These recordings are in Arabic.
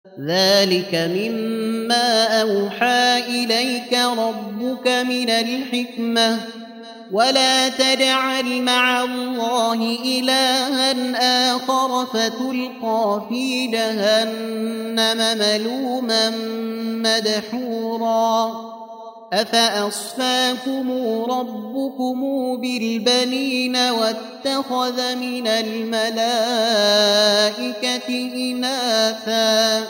ذلك مما أوحى إليك ربك من الحكمة ولا تجعل مع الله إلها آخر فتلقى في جهنم ملوما مدحورا أفأصفاكم ربكم بالبنين واتخذ من الملائكة إناثا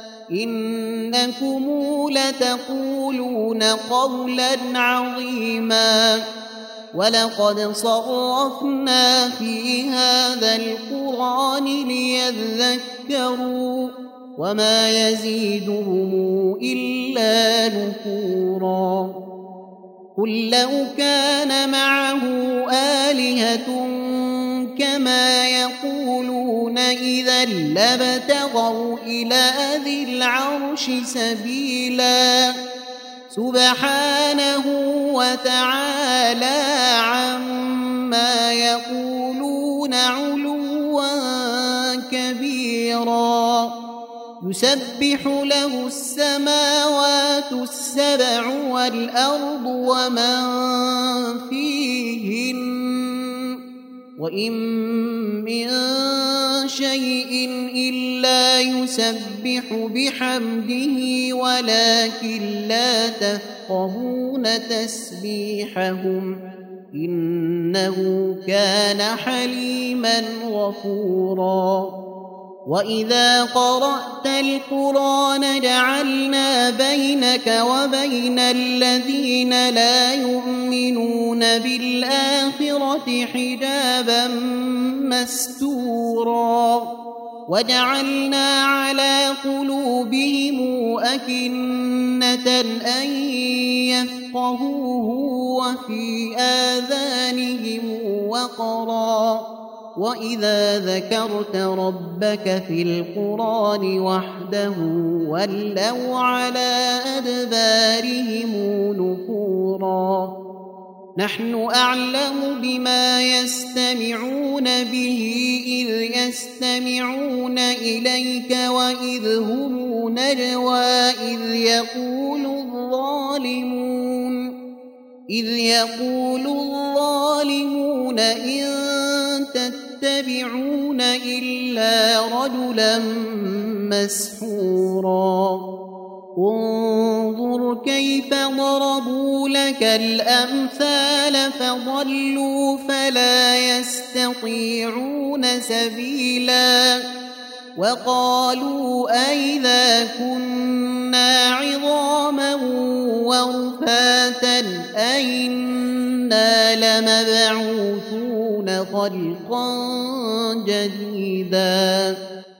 إنكم لتقولون قولا عظيما ولقد صرفنا في هذا القرآن ليذكروا وما يزيدهم إلا نفورا قل لو كان معه آلهة كما يقولون إذا لابتغوا إلى ذي العرش سبيلا سبحانه وتعالى عما يقولون علوا كبيرا يسبح له السماوات السبع والأرض ومن فيهن وإن من شيء إلا يسبح بحمده ولكن لا تفقهون تسبيحهم إنه كان حليما غفورا وإذا قرأت القرآن جعلنا بينك وبين الذين لا يؤمنون بالآخرة حجابا مستورا وجعلنا على قلوبهم أكنة أن يفقهوه وفي آذانهم وقرا وإذا ذكرت ربك في القرآن وحده ولوا على أدبارهم نفورا نحن أعلم بما يستمعون به إذ يستمعون إليك وإذ هم نجوى إذ يقول الظالمون إن تتبعون إلا رجلا مسحورا انظر كيف ضربوا لك الأمثال فضلوا فلا يستطيعون سبيلا وقالوا أئذا كنا عظاما ورفاتا أئنا لمبعوثون خلقا جديدا